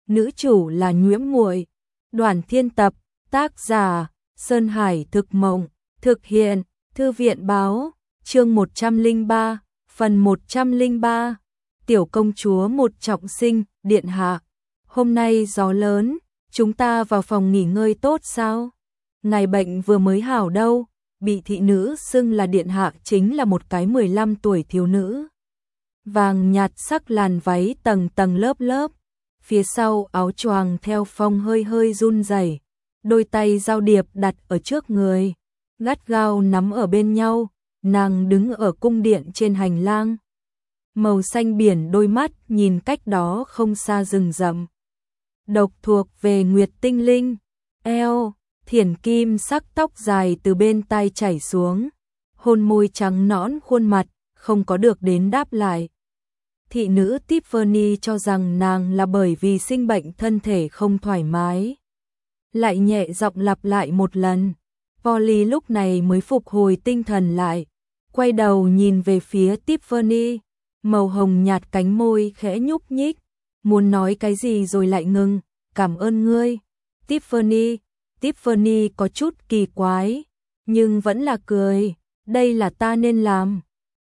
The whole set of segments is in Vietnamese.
nữ chủ là Nhiễm Muội. Đoàn Thiên tập, tác giả Sơn Hải Thực Mộng, thực hiện Thư viện Báo, chương 103, phần 103. Tiểu công chúa một trọng sinh, điện hạ. Hôm nay gió lớn, chúng ta vào phòng nghỉ ngơi tốt sao? Ngài bệnh vừa mới hảo đâu, bị thị nữ xưng là điện hạ chính là một cái 15 tuổi thiếu nữ. Vàng nhạt sắc làn váy tầng tầng lớp lớp, phía sau áo choàng theo phong hơi hơi run rẩy, đôi tay giao điệp đặt ở trước người, gắt gao nắm ở bên nhau, nàng đứng ở cung điện trên hành lang. Màu xanh biển đôi mắt nhìn cách đó không xa rừng rậm. Độc thuộc về Nguyệt Tinh Linh, eo, thiển kim sắc tóc dài từ bên tai chảy xuống, hôn môi trắng nõn khuôn mặt, không có được đến đáp lại. Thị nữ Tiffany cho rằng nàng là bởi vì sinh bệnh thân thể không thoải mái. Lại nhẹ giọng lặp lại một lần. Polly lúc này mới phục hồi tinh thần lại, quay đầu nhìn về phía Tiffany, màu hồng nhạt cánh môi khẽ nhúc nhích, muốn nói cái gì rồi lại ngừng. Cảm ơn ngươi, Tiffany. Tiffany có chút kỳ quái, nhưng vẫn là cười, đây là ta nên làm.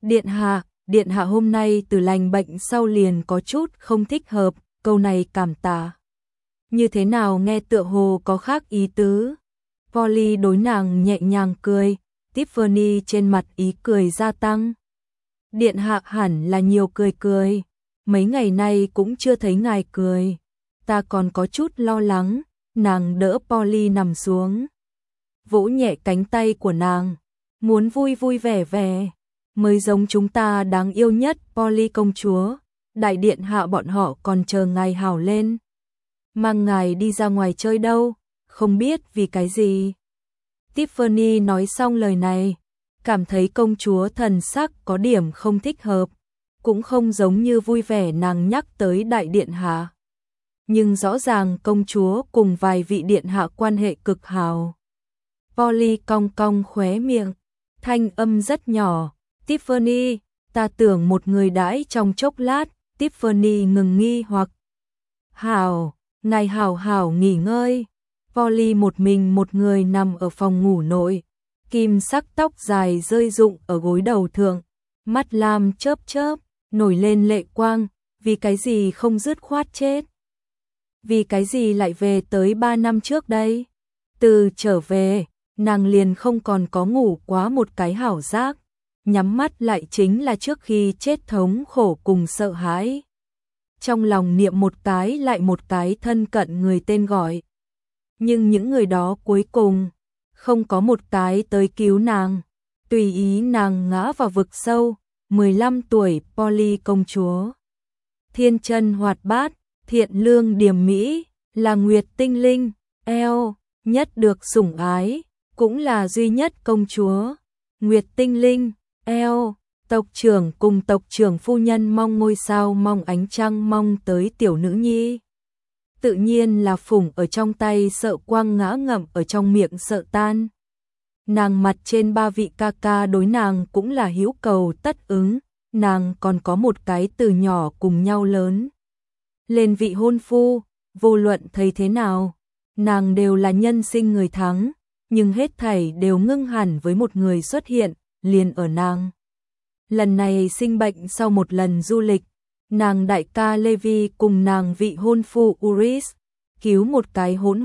Điện hạ hôm nay từ lành bệnh sau liền có chút không thích hợp, câu này cảm tạ. Như thế nào nghe tựa hồ có khác ý tứ. Polly đối nàng nhẹ nhàng cười, Tiffany trên mặt ý cười gia tăng. Điện hạ hẳn là nhiều cười, mấy ngày nay cũng chưa thấy ngài cười. Ta còn có chút lo lắng, nàng đỡ Polly nằm xuống. Vỗ nhẹ cánh tay của nàng, muốn vui vui vẻ vẻ, mới giống chúng ta đáng yêu nhất Polly công chúa. Đại điện hạ bọn họ còn chờ ngài hảo lên. Mang ngài đi ra ngoài chơi đâu, không biết vì cái gì. Tiffany nói xong lời này, cảm thấy công chúa thần sắc có điểm không thích hợp, cũng không giống như vui vẻ nàng nhắc tới đại điện hạ. Nhưng rõ ràng công chúa cùng vài vị điện hạ quan hệ cực hảo. Polly cong cong khóe miệng, thanh âm rất nhỏ. Tiffany, ta tưởng một người đãi trong chốc lát. Tiffany ngừng nghi hoặc. Hảo, ngài hảo nghỉ ngơi. Polly một mình một người nằm ở phòng ngủ nội, kim sắc tóc dài rơi rụng ở gối đầu thượng, mắt lam chớp chớp, nổi lên lệ quang, vì cái gì không dứt khoát chết. Vì cái gì lại về tới 3 năm trước đây? Từ trở về, nàng liền không còn có ngủ quá một cái hảo giác, nhắm mắt lại chính là trước khi chết thống khổ cùng sợ hãi. Trong lòng niệm một cái lại một cái thân cận người tên gọi. Nhưng những người đó cuối cùng, không có một cái tới cứu nàng, tùy ý nàng ngã vào vực sâu. 15 tuổi Polly công chúa. Thiên chân hoạt bát, thiện lương điềm mỹ, là Nguyệt Tinh Linh, eo, nhất được sủng ái, cũng là duy nhất công chúa. Nguyệt Tinh Linh, eo, tộc trưởng cùng tộc trưởng phu nhân mong ngôi sao mong ánh trăng mong tới tiểu nữ nhi. Tự nhiên là phủng ở trong tay sợ quang ngã ngậm ở trong miệng sợ tan. Nàng mặt trên 3 vị ca ca đối nàng cũng là hữu cầu tất ứng, nàng còn có một cái từ nhỏ cùng nhau lớn. Lên vị hôn phu, vô luận thấy thế nào, nàng đều là nhân sinh người thắng, nhưng hết thảy đều ngưng hẳn với một người xuất hiện, liền ở nàng. Lần này sinh bệnh sau một lần du lịch, nàng đại ca Levi cùng nàng vị hôn phu Uris, cứu một cái hỗn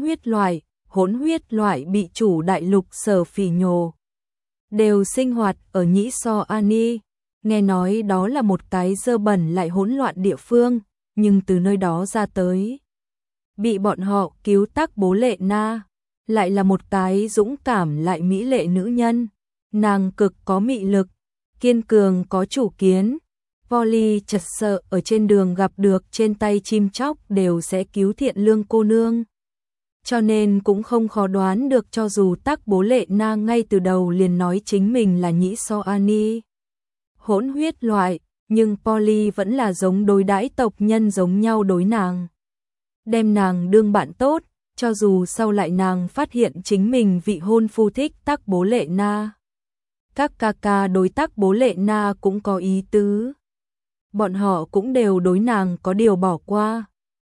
huyết loại bị chủ đại lục sở phỉ nhổ. Đều sinh hoạt ở Nhĩ So Ani, nghe nói đó là một cái dơ bẩn lại hỗn loạn địa phương, nhưng từ nơi đó ra tới. Bị bọn họ cứu Tắc Bố Lệ Na, lại là một cái dũng cảm lại mỹ lệ nữ nhân. Nàng cực có mị lực, kiên cường có chủ kiến. Polly chật sợ ở trên đường gặp được trên tay chim chóc đều sẽ cứu thiện lương cô nương. Cho nên cũng không khó đoán được cho dù Tắc Bố Lệ Na ngay từ đầu liền nói chính mình là Nhĩ So Ani. Hỗn huyết loại, nhưng Polly vẫn là giống đối đãi tộc nhân giống nhau đối nàng. Đem nàng đương bạn tốt, cho dù sau lại nàng phát hiện chính mình vị hôn phu thích Tắc Bố Lệ Na. Các ca ca đối Tắc Bố Lệ Na cũng có ý tứ. Bọn họ cũng đều đối nàng có điều bỏ qua.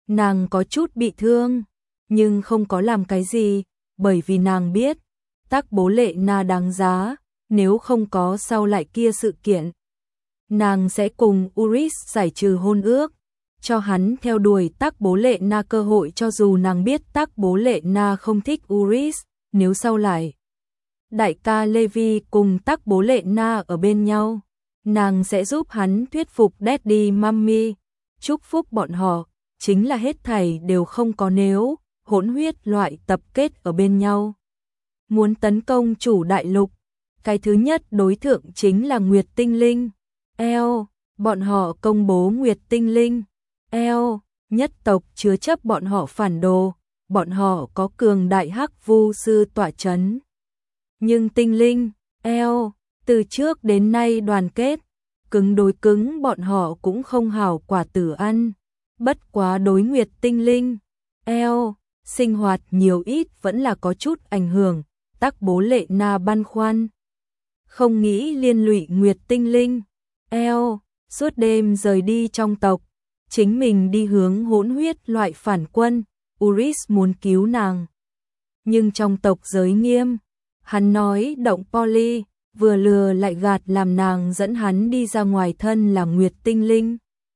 Nàng có chút bị thương, nhưng không có làm cái gì, bởi vì nàng biết, Tắc Bố Lệ Na đáng giá, nếu không có sau lại kia sự kiện. Nàng sẽ cùng Uris giải trừ hôn ước, cho hắn theo đuổi Tắc Bố Lệ Na cơ hội cho dù nàng biết Tắc Bố Lệ Na không thích Uris, nếu sau lại đại ca Levi cùng Tắc Bố Lệ Na ở bên nhau, nàng sẽ giúp hắn thuyết phục Daddy Mummy, chúc phúc bọn họ, chính là hết thảy đều không có nếu, hỗn huyết loại tập kết ở bên nhau. Muốn tấn công chủ đại lục, cái thứ nhất đối tượng chính là Nguyệt Tinh Linh. Bọn họ công bố Nguyệt Tinh Linh. Nhất tộc chứa chấp bọn họ phản đồ, bọn họ có cường đại hắc vu sư tọa chấn. Nhưng Tinh Linh, từ trước đến nay đoàn kết, cứng đối cứng bọn họ cũng không hảo quả tử ăn. Bất quá đối Nguyệt Tinh Linh, sinh hoạt nhiều ít vẫn là có chút ảnh hưởng, Tắc Bố Lệ Na băn khoăn. Không nghĩ liên lụy Nguyệt Tinh Linh, suốt đêm rời đi trong tộc, chính mình đi hướng hỗn huyết loại phản quân, Uris muốn cứu nàng. Nhưng trong tộc giới nghiêm, hắn nói động Polly, vừa lừa lại gạt làm nàng dẫn hắn đi ra ngoài thân là Nguyệt Tinh Linh.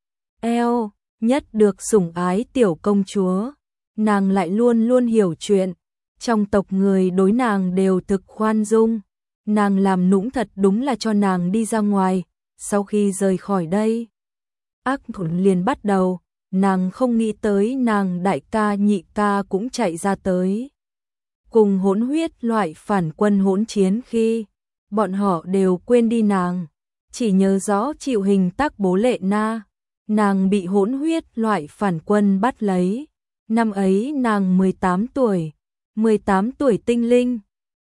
Nhất được sủng ái tiểu công chúa, nàng lại luôn luôn hiểu chuyện, trong tộc người đối nàng đều thực khoan dung, nàng làm nũng thật đúng là cho nàng đi ra ngoài, sau khi rời khỏi đây. Ác thổn liền bắt đầu, nàng không nghĩ tới nàng đại ca nhị ca cũng chạy ra tới. Cùng hỗn huyết loại phản quân hỗn chiến khi, bọn họ đều quên đi nàng, chỉ nhớ rõ chịu hình Tắc Bố Lệ Na. Nàng bị hỗn huyết loại phản quân bắt lấy. Năm ấy nàng 18 tuổi, 18 tuổi tinh linh,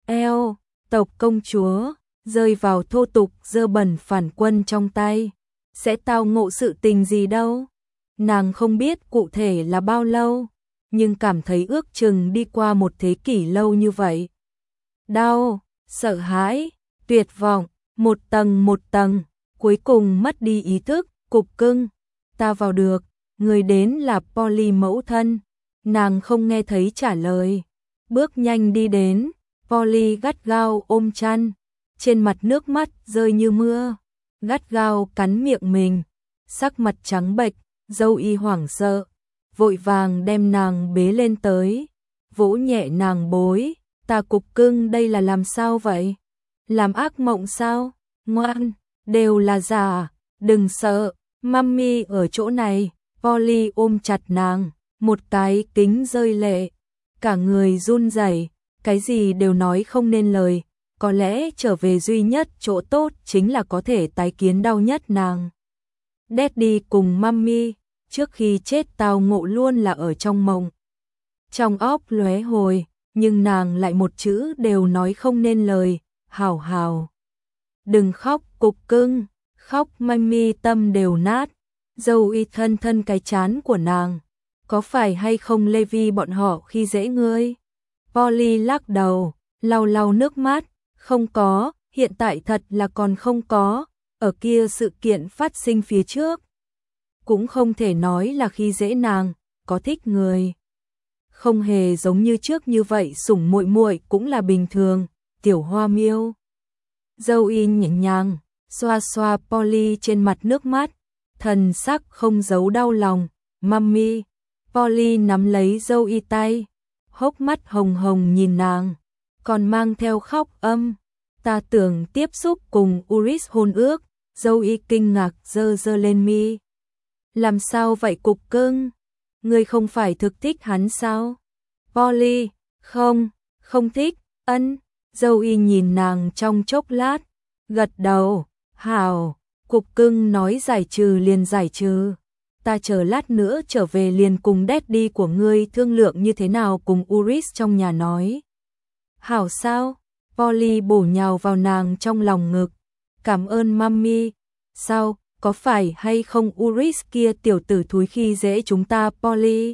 tộc công chúa, rơi vào thô tục dơ bẩn phản quân trong tay. Sẽ tao ngộ sự tình gì đâu. Nàng không biết cụ thể là bao lâu, nhưng cảm thấy ước chừng đi qua một thế kỷ lâu như vậy. Đau, sợ hãi, tuyệt vọng, một tầng, cuối cùng mất đi ý thức, cục cưng. Ta vào được, người đến là Polly mẫu thân, nàng không nghe thấy trả lời, bước nhanh đi đến, Polly gắt gao ôm chăn, trên mặt nước mắt rơi như mưa, gắt gao cắn miệng mình, sắc mặt trắng bệch, dâu y hoảng sợ, vội vàng đem nàng bế lên tới, vỗ nhẹ nàng bối, ta cục cưng đây là làm sao vậy? Làm ác mộng sao? Ngoan, đều là giả, đừng sợ. Mummy ở chỗ này, Polly ôm chặt nàng, một cái kính rơi lệ, cả người run rẩy, cái gì đều nói không nên lời, có lẽ trở về duy nhất chỗ tốt chính là có thể tái kiến đau nhất nàng. Daddy cùng Mummy, trước khi chết tao ngộ luôn là ở trong mộng. Trong óc lóe hồi, nhưng nàng lại một chữ đều nói không nên lời, hảo hảo. Đừng khóc cục cưng. Khóc Mummy tâm đều nát, dâu y thân thân cái chán của nàng. Có phải hay không Levi bọn họ khi dễ ngươi? Polly lắc đầu, lau lau nước mắt, không có, hiện tại thật là còn không có, ở kia sự kiện phát sinh phía trước. Cũng không thể nói là khi dễ nàng, có thích người. Không hề giống như trước như vậy sủng muội muội cũng là bình thường, tiểu hoa miêu. Dâu y nhẹ nhàng xoa xoa Polly trên mặt nước mắt, thần sắc không giấu đau lòng. Mummy, Polly nắm lấy dâu y tay, hốc mắt hồng hồng nhìn nàng, còn mang theo khóc âm. Ta tưởng tiếp xúc cùng Uris hôn ước, dâu y kinh ngạc giơ giơ lên mi. Làm sao vậy cục cưng? Ngươi không phải thực thích hắn sao? Polly, không thích, ân. Dâu y nhìn nàng trong chốc lát, gật đầu. Hảo, cục cưng nói giải trừ liền giải trừ. Ta chờ lát nữa trở về liền cùng Daddy của ngươi thương lượng như thế nào cùng Uris trong nhà nói. Hảo sao? Polly bổ nhào vào nàng trong lòng ngực. Cảm ơn Mummy. Sao, có phải hay không Uris kia tiểu tử thúi khi dễ chúng ta Polly?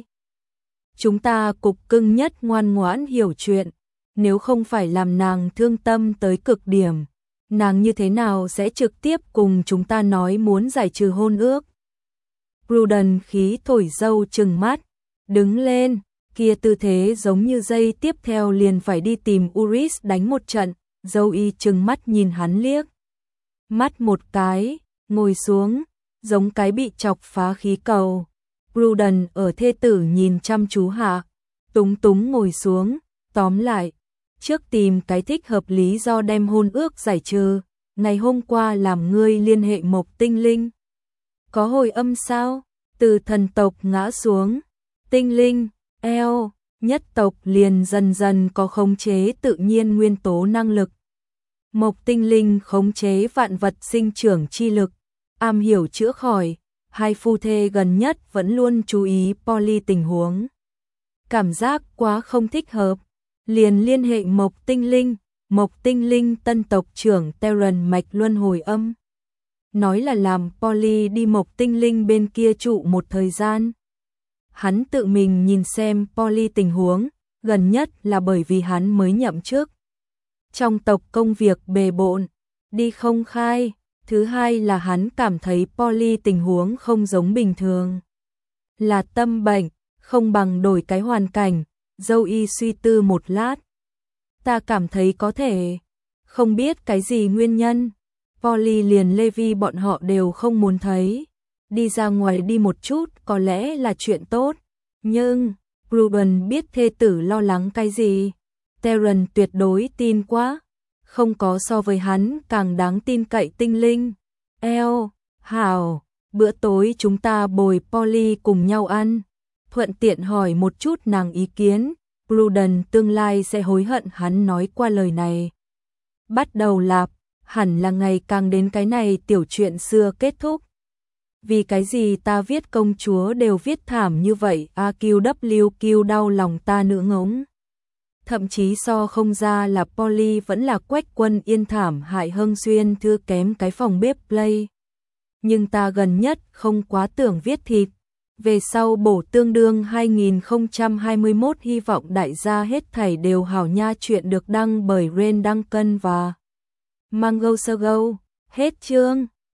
Chúng ta cục cưng nhất ngoan ngoãn hiểu chuyện. Nếu không phải làm nàng thương tâm tới cực điểm, nàng như thế nào sẽ trực tiếp cùng chúng ta nói muốn giải trừ hôn ước? Pruden khí thổi dâu trừng mắt, đứng lên, kia tư thế giống như giây tiếp theo liền phải đi tìm Uris đánh một trận, Zoe trừng mắt nhìn hắn liếc. Mắt một cái, ngồi xuống, giống cái bị chọc phá khí cầu. Bruden ở thê tử nhìn chăm chú hạ, túng túng ngồi xuống, tóm lại, trước tìm cái thích hợp lý do đem hôn ước giải trừ, ngày hôm qua làm ngươi liên hệ Mộc Tinh Linh. Có hồi âm sao? Từ thần tộc ngã xuống, tinh linh, eo, nhất tộc liền dần dần có khống chế tự nhiên nguyên tố năng lực. Mộc Tinh Linh khống chế vạn vật sinh trưởng chi lực, am hiểu chữa khỏi, hai phu thê gần nhất vẫn luôn chú ý Polly tình huống. Cảm giác quá không thích hợp, liền liên hệ Mộc Tinh Linh tân tộc trưởng Terran mạch luân hồi âm. Nói là làm Polly đi Mộc Tinh Linh bên kia trụ một thời gian. Hắn tự mình nhìn xem Polly tình huống, gần nhất là bởi vì hắn mới nhậm chức. Trong tộc công việc bề bộn, đi không khai, thứ hai là hắn cảm thấy Polly tình huống không giống bình thường. Là tâm bệnh, không bằng đổi cái hoàn cảnh, Zoe suy tư một lát. Ta cảm thấy có thể, không biết cái gì nguyên nhân, Polly liền Levi bọn họ đều không muốn thấy. Đi ra ngoài đi một chút có lẽ là chuyện tốt, nhưng Ruben biết thê tử lo lắng cái gì. Terran tuyệt đối tin quá, không có so với hắn càng đáng tin cậy tinh linh. Hảo, bữa tối chúng ta bồi Polly cùng nhau ăn, thuận tiện hỏi một chút nàng ý kiến, Bruden tương lai sẽ hối hận hắn nói qua lời này. Bắt đầu lạp, hẳn là ngày càng đến cái này tiểu chuyện xưa kết thúc. Vì cái gì ta viết công chúa đều viết thảm như vậy, AQWQ đau lòng ta nữa ngống. Thậm chí so không ra là Polly vẫn là Quách Quân Yên thảm hại Hưng Xuyên thưa kém cái phòng bếp play. Nhưng ta gần nhất không quá tưởng viết thịt. Về sau bổ tương đương 2021 hy vọng đại gia hết thảy đều hảo nha. Chuyện được đăng bởi Ren Duncan và Mango Sogo. Hết chương.